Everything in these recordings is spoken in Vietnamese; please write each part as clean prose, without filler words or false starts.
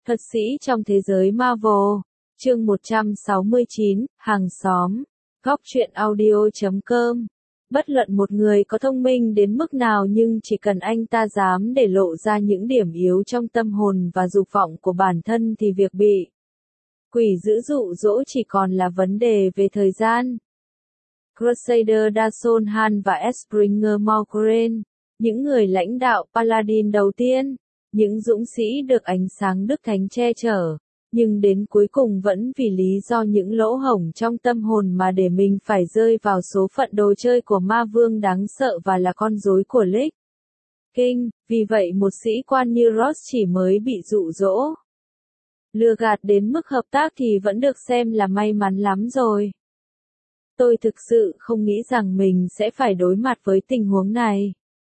Thuật sĩ trong thế giới Marvel, chương 169, hàng xóm, góc truyện audio.com. Bất luận một người có thông minh đến mức nào nhưng chỉ cần anh ta dám để lộ ra những điểm yếu trong tâm hồn và dục vọng của bản thân thì việc bị quỷ dữ dụ dỗ chỉ còn là vấn đề về thời gian. Crusader Dason Han và Springer Morgren, những người lãnh đạo Paladin đầu tiên, những dũng sĩ được ánh sáng Đức Thánh che chở, nhưng đến cuối cùng vẫn vì lý do những lỗ hổng trong tâm hồn mà để mình phải rơi vào số phận đồ chơi của ma vương đáng sợ và là con rối của Lich King. Vì vậy một sĩ quan như Ross chỉ mới bị dụ dỗ, lừa gạt đến mức hợp tác thì vẫn được xem là may mắn lắm rồi. Tôi thực sự không nghĩ rằng mình sẽ phải đối mặt với tình huống này.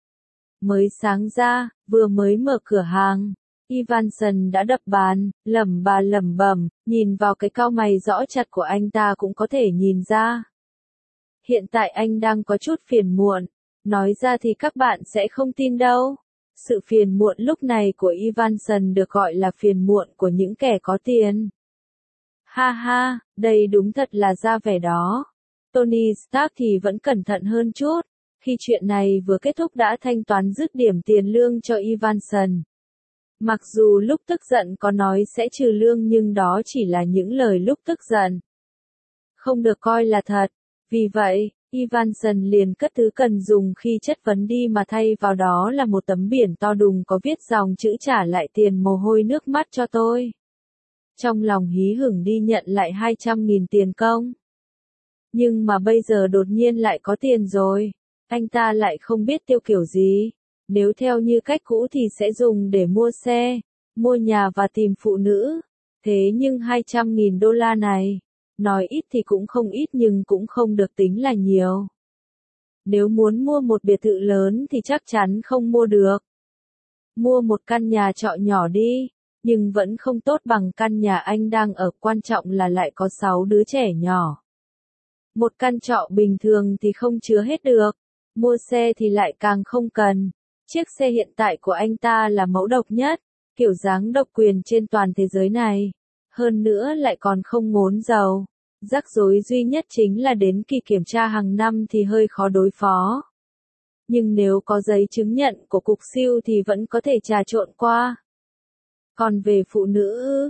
Mới sáng ra, vừa mới mở cửa hàng, Evanson đã đập bàn, lẩm bẩm, nhìn vào cái cau mày rõ chặt của anh ta cũng có thể nhìn ra. Hiện tại anh đang có chút phiền muộn, nói ra thì các bạn sẽ không tin đâu. Sự phiền muộn lúc này của Evanson được gọi là phiền muộn của những kẻ có tiền. Ha ha, đây đúng thật là ra vẻ đó. Tony Stark thì vẫn cẩn thận hơn chút. Khi chuyện này vừa kết thúc đã thanh toán dứt điểm tiền lương cho Evanson. Mặc dù lúc tức giận có nói sẽ trừ lương nhưng đó chỉ là những lời lúc tức giận, không được coi là thật. Vì vậy, Evanson liền cất thứ cần dùng khi chất vấn đi mà thay vào đó là một tấm biển to đùng có viết dòng chữ trả lại tiền mồ hôi nước mắt cho tôi. Trong lòng hí hửng đi nhận lại 200.000 tiền công. Nhưng mà bây giờ đột nhiên lại có tiền rồi. Anh ta lại không biết tiêu kiểu gì. Nếu theo như cách cũ thì sẽ dùng để mua xe, mua nhà và tìm phụ nữ. Thế nhưng 200.000 đô la này, nói ít thì cũng không ít nhưng cũng không được tính là nhiều. Nếu muốn mua một biệt thự lớn thì chắc chắn không mua được. Mua một căn nhà trọ nhỏ đi, nhưng vẫn không tốt bằng căn nhà anh đang ở, quan trọng là lại có 6 đứa trẻ nhỏ. Một căn trọ bình thường thì không chứa hết được. Mua xe thì lại càng không cần. Chiếc xe hiện tại của anh ta là mẫu độc nhất, kiểu dáng độc quyền trên toàn thế giới này. Hơn nữa lại còn không ngốn dầu. Rắc rối duy nhất chính là đến kỳ kiểm tra hàng năm thì hơi khó đối phó. Nhưng nếu có giấy chứng nhận của cục siêu thì vẫn có thể trà trộn qua. Còn về phụ nữ,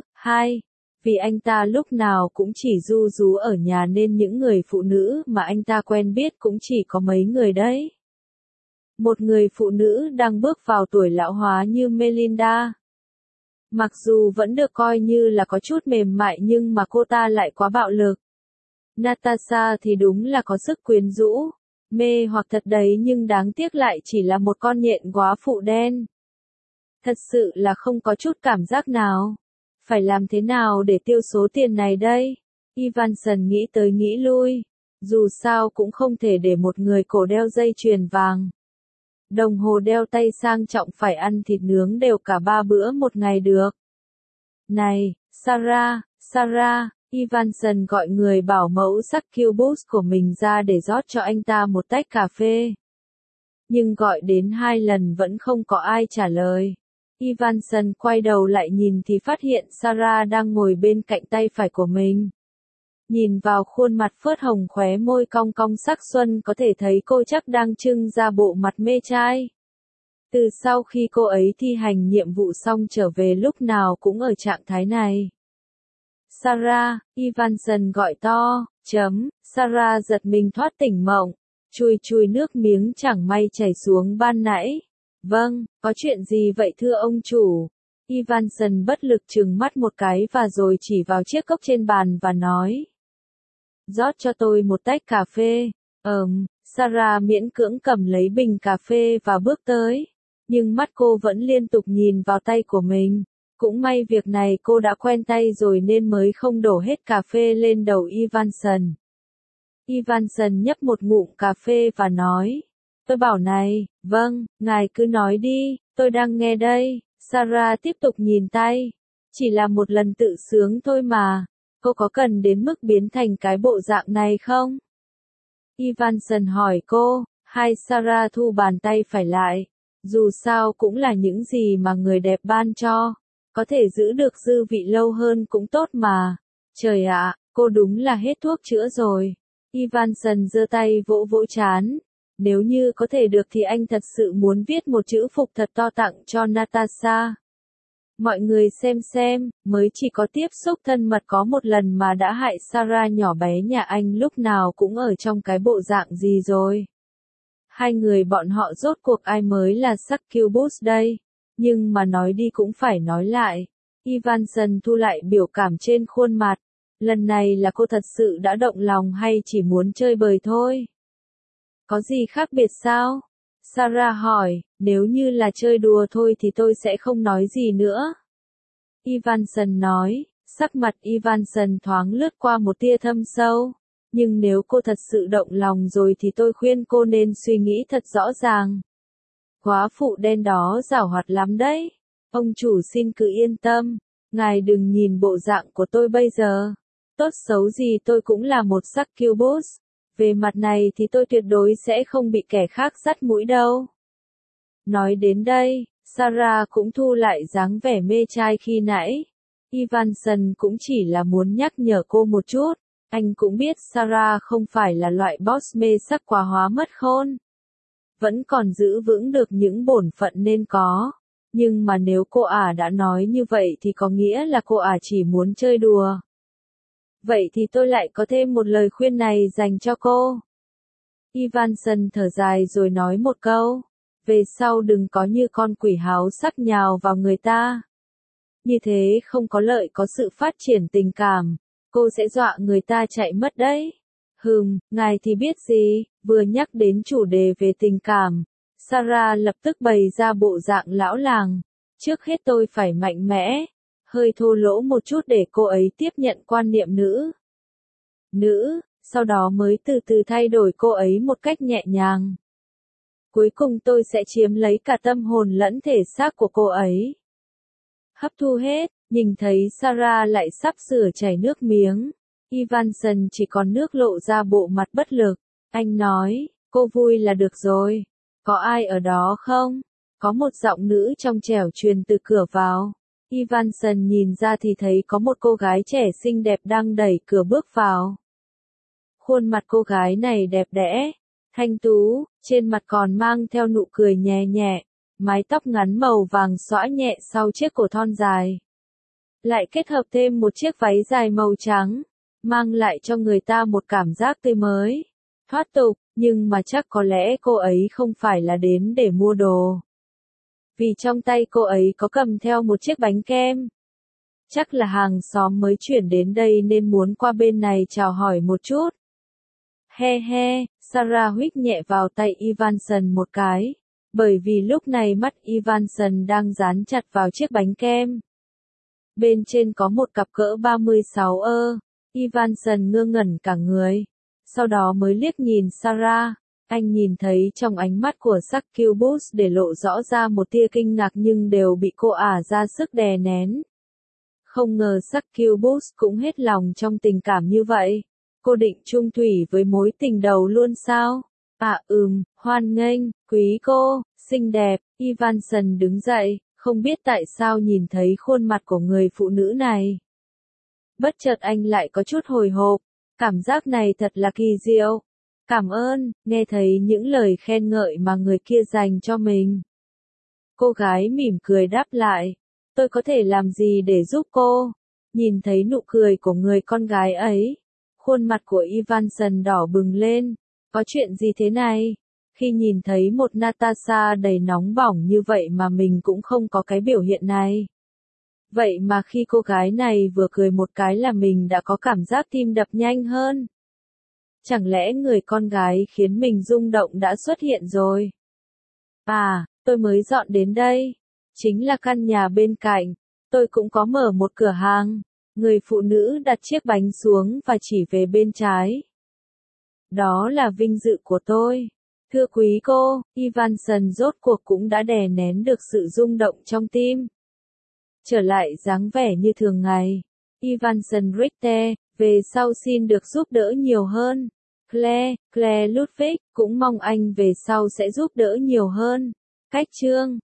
vì anh ta lúc nào cũng chỉ ru rú ở nhà nên những người phụ nữ mà anh ta quen biết cũng chỉ có mấy người đấy. Một người phụ nữ đang bước vào tuổi lão hóa như Melinda. Mặc dù vẫn được coi như là có chút mềm mại nhưng mà cô ta lại quá bạo lực. Natasha thì đúng là có sức quyến rũ, mê hoặc thật đấy nhưng đáng tiếc lại chỉ là một con nhện góa phụ đen. Thật sự là không có chút cảm giác nào. Phải làm thế nào để tiêu số tiền này đây? Evanson nghĩ tới nghĩ lui. Dù sao cũng không thể để một người cổ đeo dây chuyền vàng, đồng hồ đeo tay sang trọng phải ăn thịt nướng đều cả 3 bữa một ngày được. Này, Sarah, Evanson gọi người bảo mẫu succubus của mình ra để rót cho anh ta một tách cà phê. Nhưng gọi đến 2 lần vẫn không có ai trả lời. Evanson quay đầu lại nhìn thì phát hiện Sarah đang ngồi bên cạnh tay phải của mình. Nhìn vào khuôn mặt phớt hồng khóe môi cong cong sắc xuân có thể thấy cô chắc đang trưng ra bộ mặt mê trai. Từ sau khi cô ấy thi hành nhiệm vụ xong trở về lúc nào cũng ở trạng thái này. Sarah, Evanson gọi to, Sarah giật mình thoát tỉnh mộng, chùi nước miếng chẳng may chảy xuống ban nãy. Vâng, có chuyện gì vậy thưa ông chủ? Evanson bất lực trừng mắt một cái và rồi chỉ vào chiếc cốc trên bàn và nói. Rót cho tôi một tách cà phê. Sarah miễn cưỡng cầm lấy bình cà phê và bước tới. Nhưng mắt cô vẫn liên tục nhìn vào tay của mình. Cũng may việc này cô đã quen tay rồi nên mới không đổ hết cà phê lên đầu Evanson. Evanson nhấp một ngụm cà phê và nói. Tôi bảo này, vâng, ngài cứ nói đi, tôi đang nghe đây. Sarah tiếp tục nhìn tay. Chỉ là một lần tự sướng thôi mà. Cô có cần đến mức biến thành cái bộ dạng này không? Evanson hỏi cô. Sarah thu bàn tay phải lại. Dù sao cũng là những gì mà người đẹp ban cho. Có thể giữ được dư vị lâu hơn cũng tốt mà. Trời ạ, cô đúng là hết thuốc chữa rồi. Ivanson giơ tay vỗ vỗ trán. Nếu như có thể được thì anh thật sự muốn viết một chữ phục thật to tặng cho Natasha. Mọi người xem, mới chỉ có tiếp xúc thân mật có một lần mà đã hại Sarah nhỏ bé nhà anh lúc nào cũng ở trong cái bộ dạng gì rồi. Hai người bọn họ rốt cuộc ai mới là succubus đây, nhưng mà nói đi cũng phải nói lại. Ivanson thu lại biểu cảm trên khuôn mặt, lần này là cô thật sự đã động lòng hay chỉ muốn chơi bời thôi? Có gì khác biệt sao? Sarah hỏi, nếu như là chơi đùa thôi thì tôi sẽ không nói gì nữa. Ivanson nói, sắc mặt Ivanson thoáng lướt qua một tia thâm sâu. Nhưng nếu cô thật sự động lòng rồi thì tôi khuyên cô nên suy nghĩ thật rõ ràng. Góa phụ đen đó giảo hoạt lắm đấy. Ông chủ xin cứ yên tâm, ngài đừng nhìn bộ dạng của tôi bây giờ. Tốt xấu gì tôi cũng là một succubus. Về mặt này thì tôi tuyệt đối sẽ không bị kẻ khác dắt mũi đâu. Nói đến đây, Sarah cũng thu lại dáng vẻ mê trai khi nãy. Ivanson cũng chỉ là muốn nhắc nhở cô một chút. Anh cũng biết Sarah không phải là loại boss mê sắc quá hóa mất khôn. Vẫn còn giữ vững được những bổn phận nên có. Nhưng mà nếu cô ả đã nói như vậy thì có nghĩa là cô ả chỉ muốn chơi đùa. Vậy thì tôi lại có thêm một lời khuyên này dành cho cô. Ivanson thở dài rồi nói một câu. Về sau đừng có như con quỷ háo sắc nhào vào người ta. Như thế không có lợi có sự phát triển tình cảm. Cô sẽ dọa người ta chạy mất đấy. Ngài thì biết gì, vừa nhắc đến chủ đề về tình cảm. Sarah lập tức bày ra bộ dạng lão làng. Trước hết tôi phải mạnh mẽ, hơi thô lỗ một chút để cô ấy tiếp nhận quan niệm nữ, sau đó mới từ từ thay đổi cô ấy một cách nhẹ nhàng. Cuối cùng tôi sẽ chiếm lấy cả tâm hồn lẫn thể xác của cô ấy. Hấp thu hết, nhìn thấy Sarah lại sắp sửa chảy nước miếng. Ivanson chỉ còn nước lộ ra bộ mặt bất lực. Anh nói, cô vui là được rồi. Có ai ở đó không? Có một giọng nữ trong trẻo truyền từ cửa vào. Ivanson nhìn ra thì thấy có một cô gái trẻ xinh đẹp đang đẩy cửa bước vào. Khuôn mặt cô gái này đẹp đẽ, thanh tú, trên mặt còn mang theo nụ cười nhẹ nhẹ, mái tóc ngắn màu vàng xõa nhẹ sau chiếc cổ thon dài. Lại kết hợp thêm một chiếc váy dài màu trắng, mang lại cho người ta một cảm giác tươi mới, thoát tục, nhưng mà chắc có lẽ cô ấy không phải là đến để mua đồ. Vì trong tay cô ấy có cầm theo một chiếc bánh kem. Chắc là hàng xóm mới chuyển đến đây nên muốn qua bên này chào hỏi một chút. He he, Sarah huých nhẹ vào tay Ivanson một cái, bởi vì lúc này mắt Ivanson đang dán chặt vào chiếc bánh kem. Bên trên có một cặp cỡ 36 ơ, Ivanson ngơ ngẩn cả người, sau đó mới liếc nhìn Sarah. Anh nhìn thấy trong ánh mắt của succubus để lộ rõ ra một tia kinh ngạc nhưng đều bị cô ả ra sức đè nén. Không ngờ succubus cũng hết lòng trong tình cảm như vậy. Cô định chung thủy với mối tình đầu luôn sao? Hoan nghênh, quý cô, xinh đẹp. Ivanson đứng dậy, không biết tại sao nhìn thấy khuôn mặt của người phụ nữ này. Bất chợt anh lại có chút hồi hộp, cảm giác này thật là kỳ diệu. Cảm ơn, nghe thấy những lời khen ngợi mà người kia dành cho mình. Cô gái mỉm cười đáp lại, tôi có thể làm gì để giúp cô? Nhìn thấy nụ cười của người con gái ấy, khuôn mặt của Ivanson đỏ bừng lên. Có chuyện gì thế này? Khi nhìn thấy một Natasha đầy nóng bỏng như vậy mà mình cũng không có cái biểu hiện này. Vậy mà khi cô gái này vừa cười một cái là mình đã có cảm giác tim đập nhanh hơn. Chẳng lẽ người con gái khiến mình rung động đã xuất hiện rồi? Tôi mới dọn đến đây. Chính là căn nhà bên cạnh. Tôi cũng có mở một cửa hàng. Người phụ nữ đặt chiếc bánh xuống và chỉ về bên trái. Đó là vinh dự của tôi. Thưa quý cô, Ivanson rốt cuộc cũng đã đè nén được sự rung động trong tim. Trở lại dáng vẻ như thường ngày. Ivanson Richter, về sau xin được giúp đỡ nhiều hơn. Claire Ludwig, cũng mong anh về sau sẽ giúp đỡ nhiều hơn. Cách chương